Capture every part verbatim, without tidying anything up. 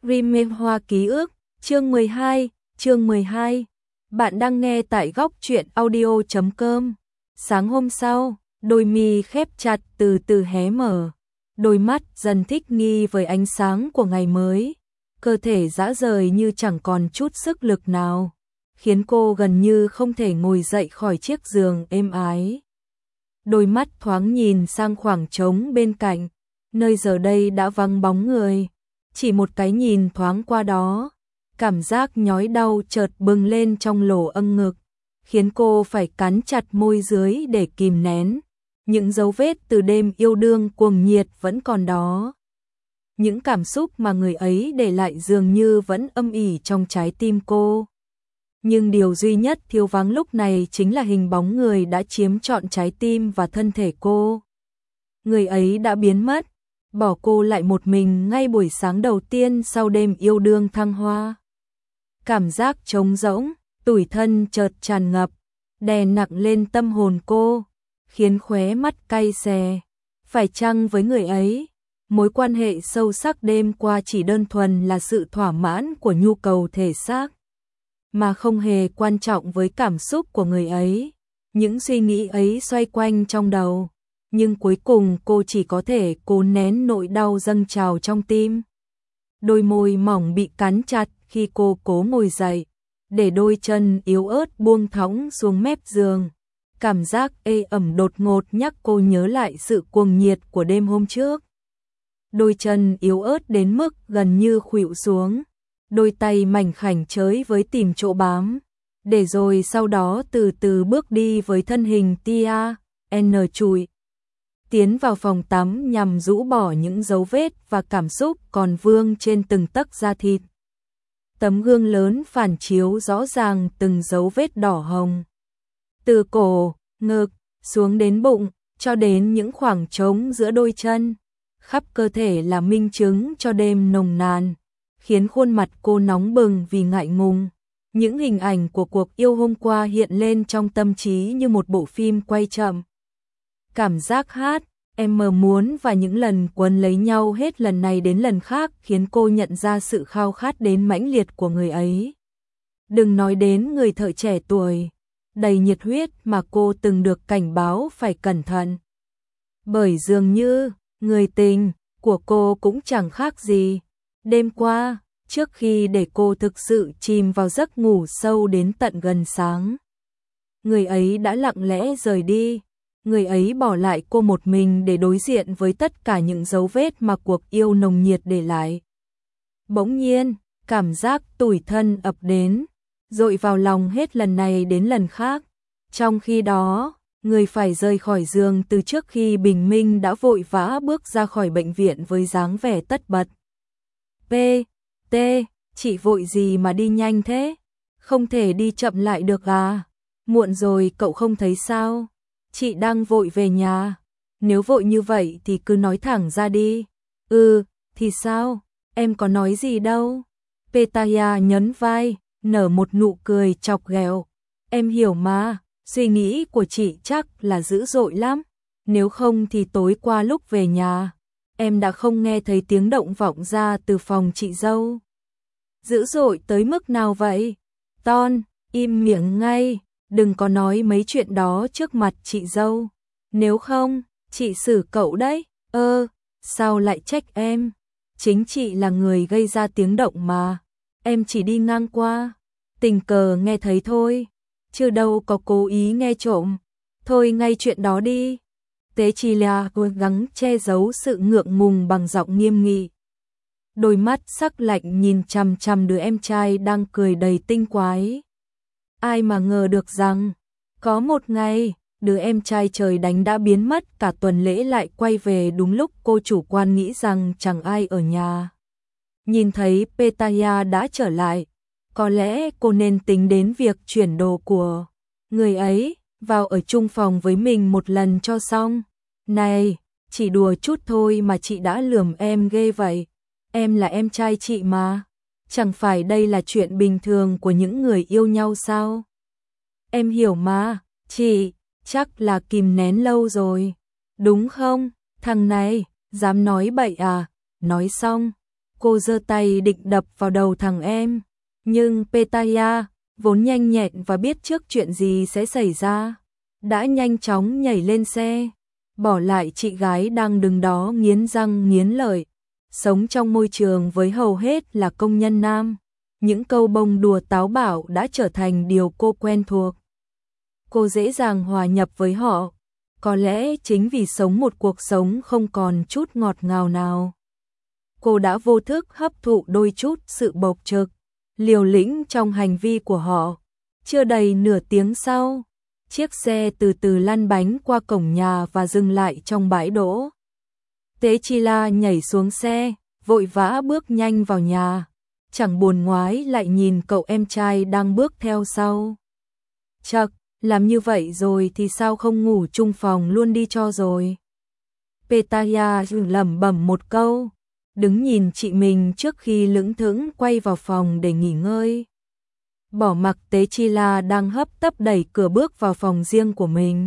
Remake Hoa ký ức, chương mười hai, chương mười hai. Bạn đang nghe tại góc truyện audio chấm com. Sáng hôm sau, đôi mi khép chặt từ từ hé mở. Đôi mắt dần thích nghi với ánh sáng của ngày mới. Cơ thể rã rời như chẳng còn chút sức lực nào, khiến cô gần như không thể ngồi dậy khỏi chiếc giường êm ái. Đôi mắt thoáng nhìn sang khoảng trống bên cạnh, nơi giờ đây đã vắng bóng người. Chỉ một cái nhìn thoáng qua đó, cảm giác nhói đau chợt bừng lên trong lỗ âng ngực, khiến cô phải cắn chặt môi dưới để kìm nén. Những dấu vết từ đêm yêu đương cuồng nhiệt vẫn còn đó. Những cảm xúc mà người ấy để lại dường như vẫn âm ỉ trong trái tim cô. Nhưng điều duy nhất thiếu vắng lúc này chính là hình bóng người đã chiếm trọn trái tim và thân thể cô. Người ấy đã biến mất, bỏ cô lại một mình ngay buổi sáng đầu tiên sau đêm yêu đương thăng hoa. Cảm giác trống rỗng, tủi thân chợt tràn ngập, đè nặng lên tâm hồn cô, khiến khóe mắt cay xè. Phải chăng với người ấy, mối quan hệ sâu sắc đêm qua chỉ đơn thuần là sự thỏa mãn của nhu cầu thể xác, mà không hề quan trọng với cảm xúc của người ấy. Những suy nghĩ ấy xoay quanh trong đầu, nhưng cuối cùng cô chỉ có thể cố nén nỗi đau dâng trào trong tim. Đôi môi mỏng bị cắn chặt khi cô cố ngồi dậy, để đôi chân yếu ớt buông thõng xuống mép giường. Cảm giác ê ẩm đột ngột nhắc cô nhớ lại sự cuồng nhiệt của đêm hôm trước. Đôi chân yếu ớt đến mức gần như khuỵu xuống, đôi tay mảnh khảnh chới với tìm chỗ bám, để rồi sau đó từ từ bước đi với thân hình tia n chùi tiến vào phòng tắm nhằm rũ bỏ những dấu vết và cảm xúc còn vương trên từng tấc da thịt. Tấm gương lớn phản chiếu rõ ràng từng dấu vết đỏ hồng, từ cổ, ngực, xuống đến bụng, cho đến những khoảng trống giữa đôi chân. Khắp cơ thể là minh chứng cho đêm nồng nàn, khiến khuôn mặt cô nóng bừng vì ngại ngùng. Những hình ảnh của cuộc yêu hôm qua hiện lên trong tâm trí như một bộ phim quay chậm. Cảm giác hát, em mơ muốn và những lần quấn lấy nhau hết lần này đến lần khác khiến cô nhận ra sự khao khát đến mãnh liệt của người ấy. Đừng nói đến người thợ trẻ tuổi, đầy nhiệt huyết mà cô từng được cảnh báo phải cẩn thận. Bởi dường như, người tình của cô cũng chẳng khác gì. Đêm qua, trước khi để cô thực sự chìm vào giấc ngủ sâu đến tận gần sáng, người ấy đã lặng lẽ rời đi. Người ấy bỏ lại cô một mình để đối diện với tất cả những dấu vết mà cuộc yêu nồng nhiệt để lại. Bỗng nhiên, cảm giác tủi thân ập đến, dội vào lòng hết lần này đến lần khác. Trong khi đó, người phải rời khỏi giường từ trước khi bình minh đã vội vã bước ra khỏi bệnh viện với dáng vẻ tất bật. P, T, chị vội gì mà đi nhanh thế? Không thể đi chậm lại được à? Muộn rồi cậu không thấy sao? Chị đang vội về nhà. Nếu vội như vậy thì cứ nói thẳng ra đi. Ừ, thì sao? Em có nói gì đâu. Petaya nhấn vai, nở một nụ cười chọc ghẹo. Em hiểu mà, suy nghĩ của chị chắc là dữ dội lắm. Nếu không thì tối qua lúc về nhà, em đã không nghe thấy tiếng động vọng ra từ phòng chị dâu. Dữ dội tới mức nào vậy? Ton, im miệng ngay. Đừng có nói mấy chuyện đó trước mặt chị dâu. Nếu không, chị xử cậu đấy. Ơ, sao lại trách em? Chính chị là người gây ra tiếng động mà. Em chỉ đi ngang qua, tình cờ nghe thấy thôi, chứ đâu có cố ý nghe trộm. Thôi ngay chuyện đó đi. Tế chỉ là cố gắng che giấu sự ngượng ngùng bằng giọng nghiêm nghị. Đôi mắt sắc lạnh nhìn chằm chằm đứa em trai đang cười đầy tinh quái. Ai mà ngờ được rằng, có một ngày, đứa em trai trời đánh đã biến mất cả tuần lễ lại quay về đúng lúc cô chủ quan nghĩ rằng chẳng ai ở nhà. Nhìn thấy Petaya đã trở lại, có lẽ cô nên tính đến việc chuyển đồ của người ấy, vào ở chung phòng với mình một lần cho xong. Này, chỉ đùa chút thôi mà chị đã lườm em ghê vậy. Em là em trai chị mà. Chẳng phải đây là chuyện bình thường của những người yêu nhau sao? Em hiểu mà, chị, chắc là kìm nén lâu rồi. Đúng không, thằng này, dám nói bậy à? Nói xong, Cô giơ tay định đập vào đầu thằng em, nhưng Petaya, vốn nhanh nhẹn và biết trước chuyện gì sẽ xảy ra, đã nhanh chóng nhảy lên xe, bỏ lại chị gái đang đứng đó nghiến răng nghiến lợi. Sống trong môi trường với hầu hết là công nhân nam, những câu bông đùa táo bạo đã trở thành điều cô quen thuộc. Cô dễ dàng hòa nhập với họ, có lẽ chính vì sống một cuộc sống không còn chút ngọt ngào nào. Cô đã vô thức hấp thụ đôi chút sự bộc trực, liều lĩnh trong hành vi của họ. Chưa đầy nửa tiếng sau, chiếc xe từ từ lăn bánh qua cổng nhà và dừng lại trong bãi đỗ. Techila nhảy xuống xe, vội vã bước nhanh vào nhà, chẳng buồn ngoái lại nhìn cậu em trai đang bước theo sau. Chậc, làm như vậy rồi thì sao không ngủ chung phòng luôn đi cho rồi. Petaya lẩm bẩm một câu, đứng nhìn chị mình trước khi lững thững quay vào phòng để nghỉ ngơi. Bỏ mặc Techila đang hấp tấp đẩy cửa bước vào phòng riêng của mình.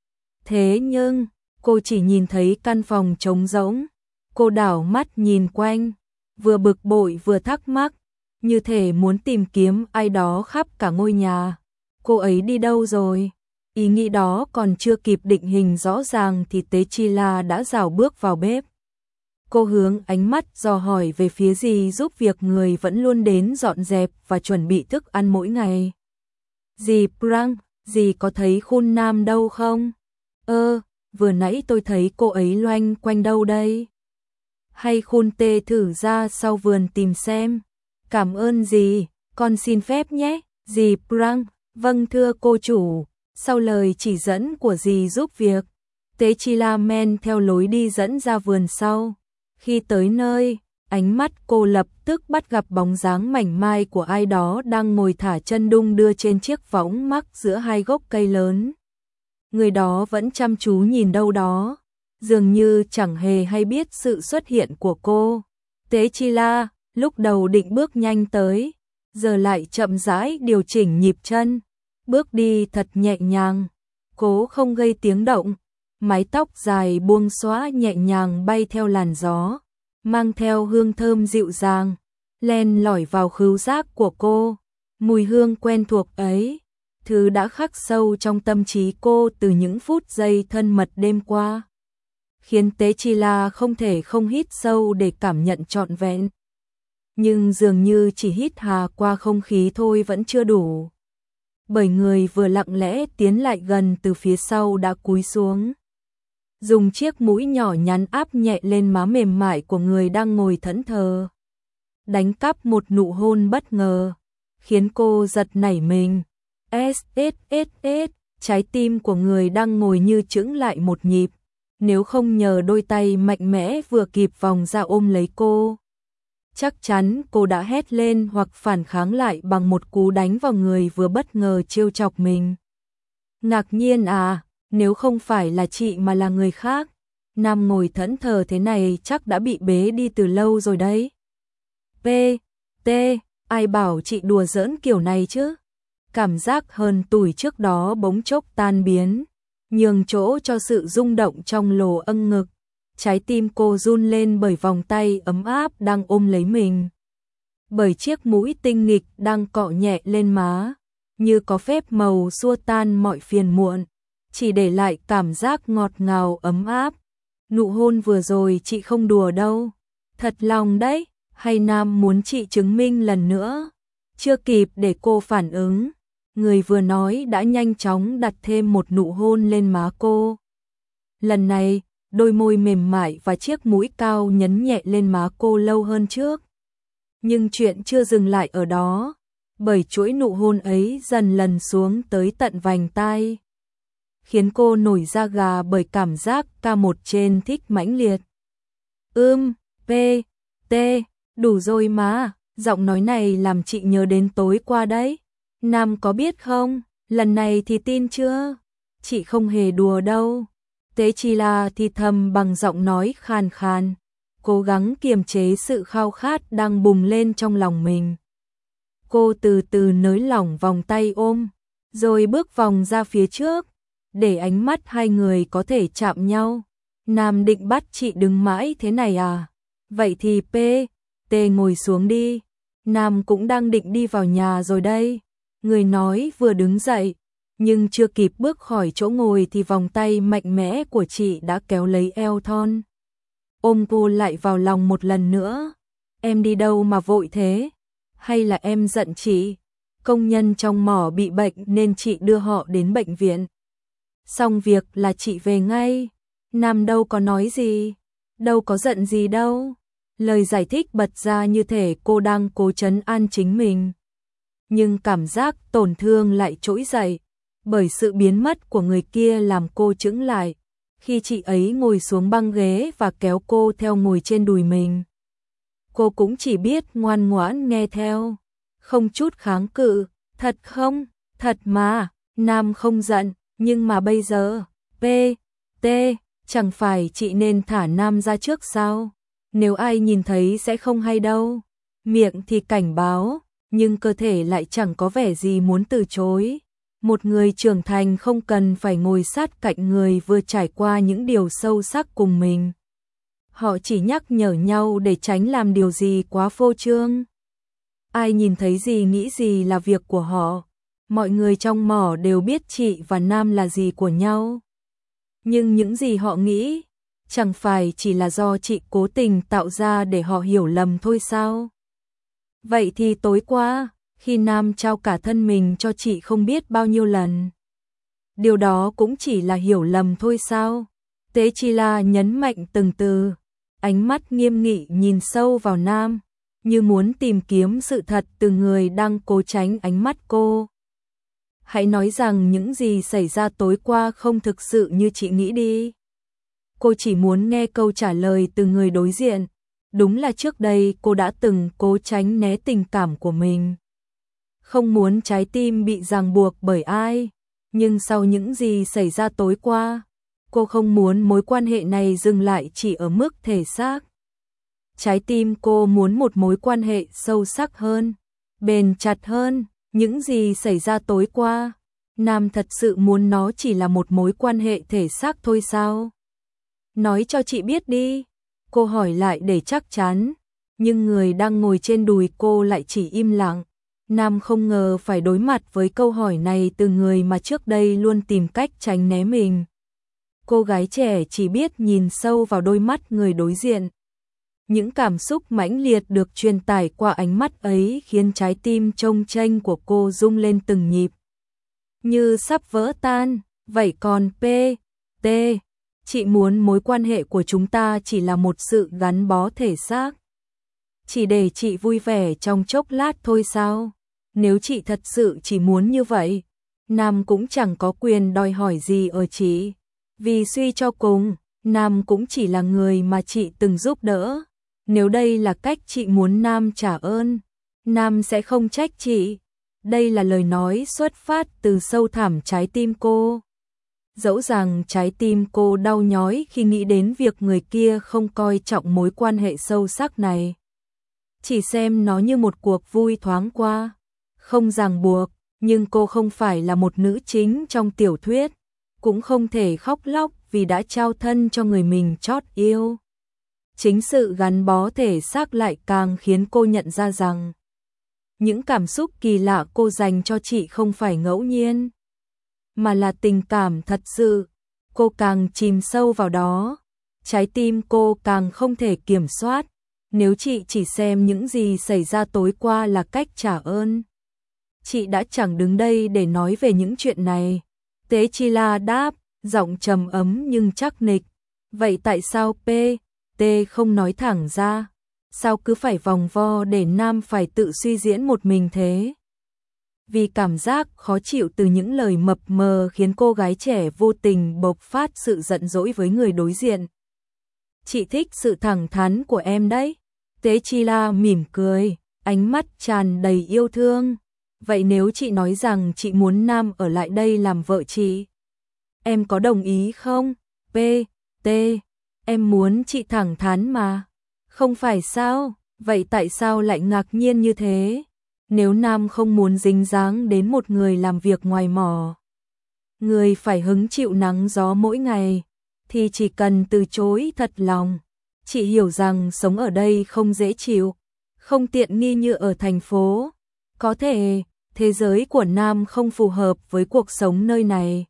Thế nhưng, cô chỉ nhìn thấy căn phòng trống rỗng. Cô đảo mắt nhìn quanh, vừa bực bội vừa thắc mắc, như thể muốn tìm kiếm ai đó khắp cả ngôi nhà. Cô ấy đi đâu rồi? Ý nghĩ đó còn chưa kịp định hình rõ ràng thì Techila đã rảo bước vào bếp. Cô hướng ánh mắt dò hỏi về phía dì giúp việc người vẫn luôn đến dọn dẹp và chuẩn bị thức ăn mỗi ngày. Dì Prang, dì có thấy Khun Nam đâu không? Ơ, vừa nãy tôi thấy cô ấy loanh quanh đâu đây? Hay Khun Tê thử ra sau vườn tìm xem. Cảm ơn dì, con xin phép nhé, dì Prang. Vâng thưa cô chủ. Sau lời chỉ dẫn của dì giúp việc, Techila men theo lối đi dẫn ra vườn sau. Khi tới nơi, ánh mắt cô lập tức bắt gặp bóng dáng mảnh mai của ai đó đang ngồi thả chân đung đưa trên chiếc võng mắc giữa hai gốc cây lớn. Người đó vẫn chăm chú nhìn đâu đó, dường như chẳng hề hay biết sự xuất hiện của cô. Techila lúc đầu định bước nhanh tới, giờ lại chậm rãi điều chỉnh nhịp chân, bước đi thật nhẹ nhàng, cố không gây tiếng động. Mái tóc dài buông xõa nhẹ nhàng bay theo làn gió, mang theo hương thơm dịu dàng, len lỏi vào khứu giác của cô. Mùi hương quen thuộc ấy, thứ đã khắc sâu trong tâm trí cô từ những phút giây thân mật đêm qua, khiến Techila không thể không hít sâu để cảm nhận trọn vẹn. Nhưng dường như chỉ hít hà qua không khí thôi vẫn chưa đủ, bởi người vừa lặng lẽ tiến lại gần từ phía sau đã cúi xuống, dùng chiếc mũi nhỏ nhắn áp nhẹ lên má mềm mại của người đang ngồi thẫn thờ, đánh cắp một nụ hôn bất ngờ, khiến cô giật nảy mình. S S S S, trái tim của người đang ngồi như chững lại một nhịp, nếu không nhờ đôi tay mạnh mẽ vừa kịp vòng ra ôm lấy cô, chắc chắn cô đã hét lên hoặc phản kháng lại bằng một cú đánh vào người vừa bất ngờ trêu chọc mình. Ngạc nhiên à, nếu không phải là chị mà là người khác, Nam ngồi thẫn thờ thế này chắc đã bị bế đi từ lâu rồi đấy. P, T, ai bảo chị đùa giỡn kiểu này chứ? Cảm giác hờn tủi trước đó bỗng chốc tan biến, nhường chỗ cho sự rung động trong lồ âng ngực. Trái tim cô run lên bởi vòng tay ấm áp đang ôm lấy mình, bởi chiếc mũi tinh nghịch đang cọ nhẹ lên má, như có phép màu xua tan mọi phiền muộn, chỉ để lại cảm giác ngọt ngào ấm áp. Nụ hôn vừa rồi chị không đùa đâu, thật lòng đấy, hay Nam muốn chị chứng minh lần nữa? Chưa kịp để cô phản ứng, người vừa nói đã nhanh chóng đặt thêm một nụ hôn lên má cô. Lần này, đôi môi mềm mại và chiếc mũi cao nhấn nhẹ lên má cô lâu hơn trước. Nhưng chuyện chưa dừng lại ở đó, bởi chuỗi nụ hôn ấy dần lần xuống tới tận vành tai, khiến cô nổi da gà bởi cảm giác ca một trên thích mãnh liệt. Ưm, P, T, đủ rồi mà, giọng nói này làm chị nhớ đến tối qua đấy. Nam có biết không, lần này thì tin chưa? Chị không hề đùa đâu. Techila thì thầm bằng giọng nói khàn khàn, cố gắng kiềm chế sự khao khát đang bùng lên trong lòng mình. Cô từ từ nới lỏng vòng tay ôm, rồi bước vòng ra phía trước, để ánh mắt hai người có thể chạm nhau. Nam định bắt chị đứng mãi thế này à? Vậy thì P, Tê ngồi xuống đi, Nam cũng đang định đi vào nhà rồi đây. Người nói vừa đứng dậy, nhưng chưa kịp bước khỏi chỗ ngồi thì vòng tay mạnh mẽ của chị đã kéo lấy eo thon. Ôm cô lại vào lòng một lần nữa. Em đi đâu mà vội thế? Hay là em giận chị? Công nhân trong mỏ bị bệnh nên chị đưa họ đến bệnh viện. Xong việc là chị về ngay. Nam đâu có nói gì, đâu có giận gì đâu. Lời giải thích bật ra như thể cô đang cố trấn an chính mình. Nhưng cảm giác tổn thương lại trỗi dậy, bởi sự biến mất của người kia làm cô chững lại. Khi chị ấy ngồi xuống băng ghế và kéo cô theo ngồi trên đùi mình, cô cũng chỉ biết ngoan ngoãn nghe theo, không chút kháng cự. Thật không? Thật mà. Nam không giận, nhưng mà bây giờ, P, T, chẳng phải chị nên thả Nam ra trước sao? Nếu ai nhìn thấy sẽ không hay đâu. Miệng thì cảnh báo, nhưng cơ thể lại chẳng có vẻ gì muốn từ chối. Một người trưởng thành không cần phải ngồi sát cạnh người vừa trải qua những điều sâu sắc cùng mình. Họ chỉ nhắc nhở nhau để tránh làm điều gì quá phô trương. Ai nhìn thấy gì nghĩ gì là việc của họ. Mọi người trong mỏ đều biết chị và Nam là gì của nhau. Nhưng những gì họ nghĩ, chẳng phải chỉ là do chị cố tình tạo ra để họ hiểu lầm thôi sao? Vậy thì tối qua, khi Nam trao cả thân mình cho chị không biết bao nhiêu lần, điều đó cũng chỉ là hiểu lầm thôi sao? Tế Chi La nhấn mạnh từng từ, ánh mắt nghiêm nghị nhìn sâu vào Nam, như muốn tìm kiếm sự thật từ người đang cố tránh ánh mắt cô. Hãy nói rằng những gì xảy ra tối qua không thực sự như chị nghĩ đi. Cô chỉ muốn nghe câu trả lời từ người đối diện. Đúng là trước đây cô đã từng cố tránh né tình cảm của mình, không muốn trái tim bị ràng buộc bởi ai. Nhưng sau những gì xảy ra tối qua, cô không muốn mối quan hệ này dừng lại chỉ ở mức thể xác. Trái tim cô muốn một mối quan hệ sâu sắc hơn, bền chặt hơn. Những gì xảy ra tối qua, Nam thật sự muốn nó chỉ là một mối quan hệ thể xác thôi sao? Nói cho chị biết đi. Cô hỏi lại để chắc chắn, nhưng người đang ngồi trên đùi cô lại chỉ im lặng. Nam không ngờ phải đối mặt với câu hỏi này từ người mà trước đây luôn tìm cách tránh né mình. Cô gái trẻ chỉ biết nhìn sâu vào đôi mắt người đối diện. Những cảm xúc mãnh liệt được truyền tải qua ánh mắt ấy khiến trái tim chông chênh của cô rung lên từng nhịp, như sắp vỡ tan. Vậy còn P, T, chị muốn mối quan hệ của chúng ta chỉ là một sự gắn bó thể xác, chỉ để chị vui vẻ trong chốc lát thôi sao? Nếu chị thật sự chỉ muốn như vậy, Nam cũng chẳng có quyền đòi hỏi gì ở chị. Vì suy cho cùng, Nam cũng chỉ là người mà chị từng giúp đỡ. Nếu đây là cách chị muốn Nam trả ơn, Nam sẽ không trách chị. Đây là lời nói xuất phát từ sâu thẳm trái tim cô. Dẫu rằng trái tim cô đau nhói khi nghĩ đến việc người kia không coi trọng mối quan hệ sâu sắc này, chỉ xem nó như một cuộc vui thoáng qua, không ràng buộc. Nhưng cô không phải là một nữ chính trong tiểu thuyết, cũng không thể khóc lóc vì đã trao thân cho người mình chót yêu. Chính sự gắn bó thể xác lại càng khiến cô nhận ra rằng những cảm xúc kỳ lạ cô dành cho chị không phải ngẫu nhiên, mà là tình cảm thật sự. Cô càng chìm sâu vào đó, trái tim cô càng không thể kiểm soát. Nếu chị chỉ xem những gì xảy ra tối qua là cách trả ơn, chị đã chẳng đứng đây để nói về những chuyện này. Tế Chi La đáp, giọng trầm ấm nhưng chắc nịch. Vậy tại sao P, T không nói thẳng ra? Sao cứ phải vòng vo để Nam phải tự suy diễn một mình thế? Vì cảm giác khó chịu từ những lời mập mờ khiến cô gái trẻ vô tình bộc phát sự giận dỗi với người đối diện. Chị thích sự thẳng thắn của em đấy. Tế Chi La mỉm cười, ánh mắt tràn đầy yêu thương. Vậy nếu chị nói rằng chị muốn Nam ở lại đây làm vợ chị, em có đồng ý không? P, T, em muốn chị thẳng thắn mà. Không phải sao? Vậy tại sao lại ngạc nhiên như thế? Nếu Nam không muốn dính dáng đến một người làm việc ngoài mỏ, người phải hứng chịu nắng gió mỗi ngày, thì chỉ cần từ chối thật lòng. Chị hiểu rằng sống ở đây không dễ chịu, không tiện nghi như ở thành phố. Có thể, thế giới của Nam không phù hợp với cuộc sống nơi này.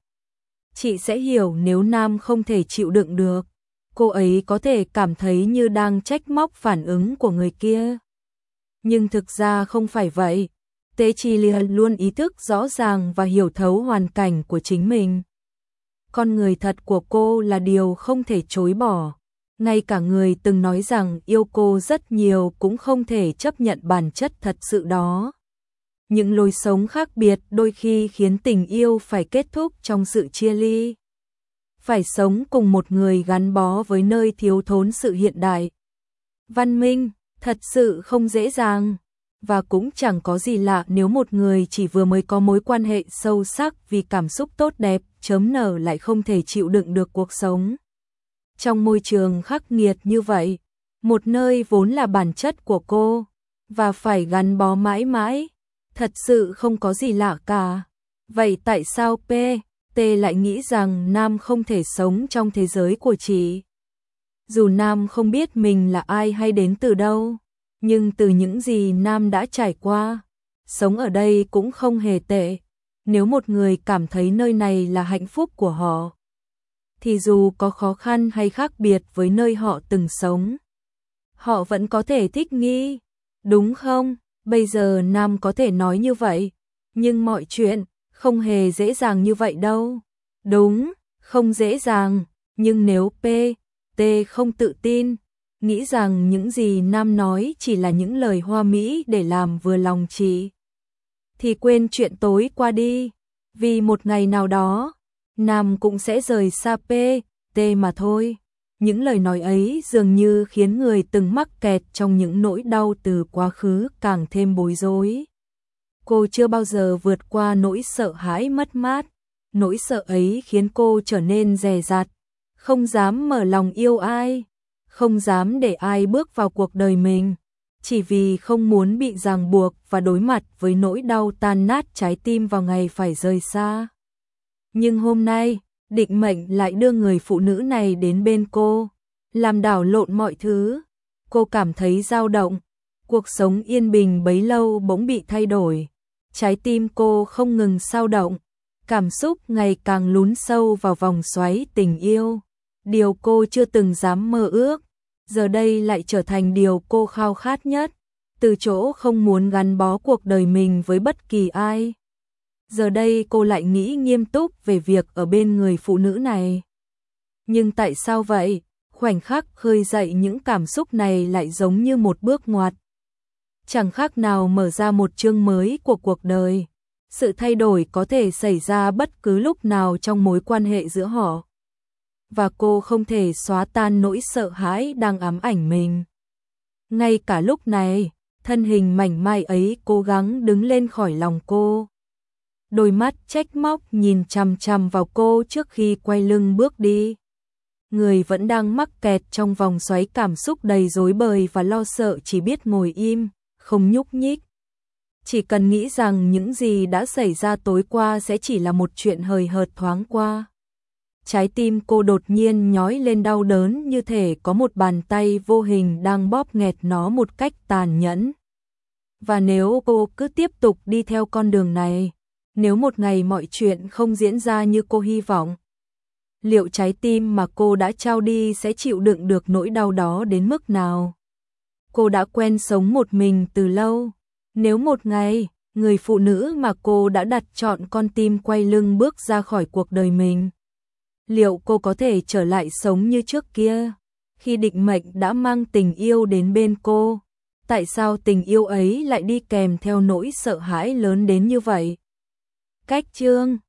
Chị sẽ hiểu nếu Nam không thể chịu đựng được. Cô ấy có thể cảm thấy như đang trách móc phản ứng của người kia. Nhưng thực ra không phải vậy. Tế Chi Liên luôn ý thức rõ ràng và hiểu thấu hoàn cảnh của chính mình. Con người thật của cô là điều không thể chối bỏ. Ngay cả người từng nói rằng yêu cô rất nhiều cũng không thể chấp nhận bản chất thật sự đó. Những lối sống khác biệt đôi khi khiến tình yêu phải kết thúc trong sự chia ly. Phải sống cùng một người gắn bó với nơi thiếu thốn sự hiện đại. Văn minh, thật sự không dễ dàng. Và cũng chẳng có gì lạ nếu một người chỉ vừa mới có mối quan hệ sâu sắc vì cảm xúc tốt đẹp, chớm nở lại không thể chịu đựng được cuộc sống. Trong môi trường khắc nghiệt như vậy, một nơi vốn là bản chất của cô, và phải gắn bó mãi mãi, thật sự không có gì lạ cả. Vậy tại sao P, T lại nghĩ rằng Nam không thể sống trong thế giới của chị? Dù Nam không biết mình là ai hay đến từ đâu, nhưng từ những gì Nam đã trải qua, sống ở đây cũng không hề tệ. Nếu một người cảm thấy nơi này là hạnh phúc của họ, thì dù có khó khăn hay khác biệt với nơi họ từng sống, họ vẫn có thể thích nghi, đúng không? Bây giờ Nam có thể nói như vậy, nhưng mọi chuyện không hề dễ dàng như vậy đâu. Đúng, không dễ dàng, nhưng nếu P, T không tự tin, nghĩ rằng những gì Nam nói chỉ là những lời hoa mỹ để làm vừa lòng chị, thì quên chuyện tối qua đi, vì một ngày nào đó, Nam cũng sẽ rời xa P, T mà thôi. Những lời nói ấy dường như khiến người từng mắc kẹt trong những nỗi đau từ quá khứ càng thêm bối rối. Cô chưa bao giờ vượt qua nỗi sợ hãi mất mát, nỗi sợ ấy khiến cô trở nên dè dặt, không dám mở lòng yêu ai, không dám để ai bước vào cuộc đời mình, chỉ vì không muốn bị ràng buộc và đối mặt với nỗi đau tan nát trái tim vào ngày phải rời xa. Nhưng hôm nay, định mệnh lại đưa người phụ nữ này đến bên cô, làm đảo lộn mọi thứ. Cô cảm thấy dao động, cuộc sống yên bình bấy lâu bỗng bị thay đổi. Trái tim cô không ngừng xao động, cảm xúc ngày càng lún sâu vào vòng xoáy tình yêu. Điều cô chưa từng dám mơ ước, giờ đây lại trở thành điều cô khao khát nhất, từ chỗ không muốn gắn bó cuộc đời mình với bất kỳ ai. Giờ đây cô lại nghĩ nghiêm túc về việc ở bên người phụ nữ này. Nhưng tại sao vậy? Khoảnh khắc khơi dậy những cảm xúc này lại giống như một bước ngoặt. Chẳng khác nào mở ra một chương mới của cuộc đời. Sự thay đổi có thể xảy ra bất cứ lúc nào trong mối quan hệ giữa họ. Và cô không thể xóa tan nỗi sợ hãi đang ám ảnh mình. Ngay cả lúc này, thân hình mảnh mai ấy cố gắng đứng lên khỏi lòng cô. Đôi mắt trách móc nhìn chằm chằm vào cô trước khi quay lưng bước đi. Người vẫn đang mắc kẹt trong vòng xoáy cảm xúc đầy rối bời và lo sợ chỉ biết ngồi im, không nhúc nhích. Chỉ cần nghĩ rằng những gì đã xảy ra tối qua sẽ chỉ là một chuyện hời hợt thoáng qua. Trái tim cô đột nhiên nhói lên đau đớn như thể có một bàn tay vô hình đang bóp nghẹt nó một cách tàn nhẫn. Và nếu cô cứ tiếp tục đi theo con đường này, nếu một ngày mọi chuyện không diễn ra như cô hy vọng, liệu trái tim mà cô đã trao đi sẽ chịu đựng được nỗi đau đó đến mức nào? Cô đã quen sống một mình từ lâu. Nếu một ngày, người phụ nữ mà cô đã đặt trọn con tim quay lưng bước ra khỏi cuộc đời mình, liệu cô có thể trở lại sống như trước kia? Khi định mệnh đã mang tình yêu đến bên cô, tại sao tình yêu ấy lại đi kèm theo nỗi sợ hãi lớn đến như vậy? Cách chương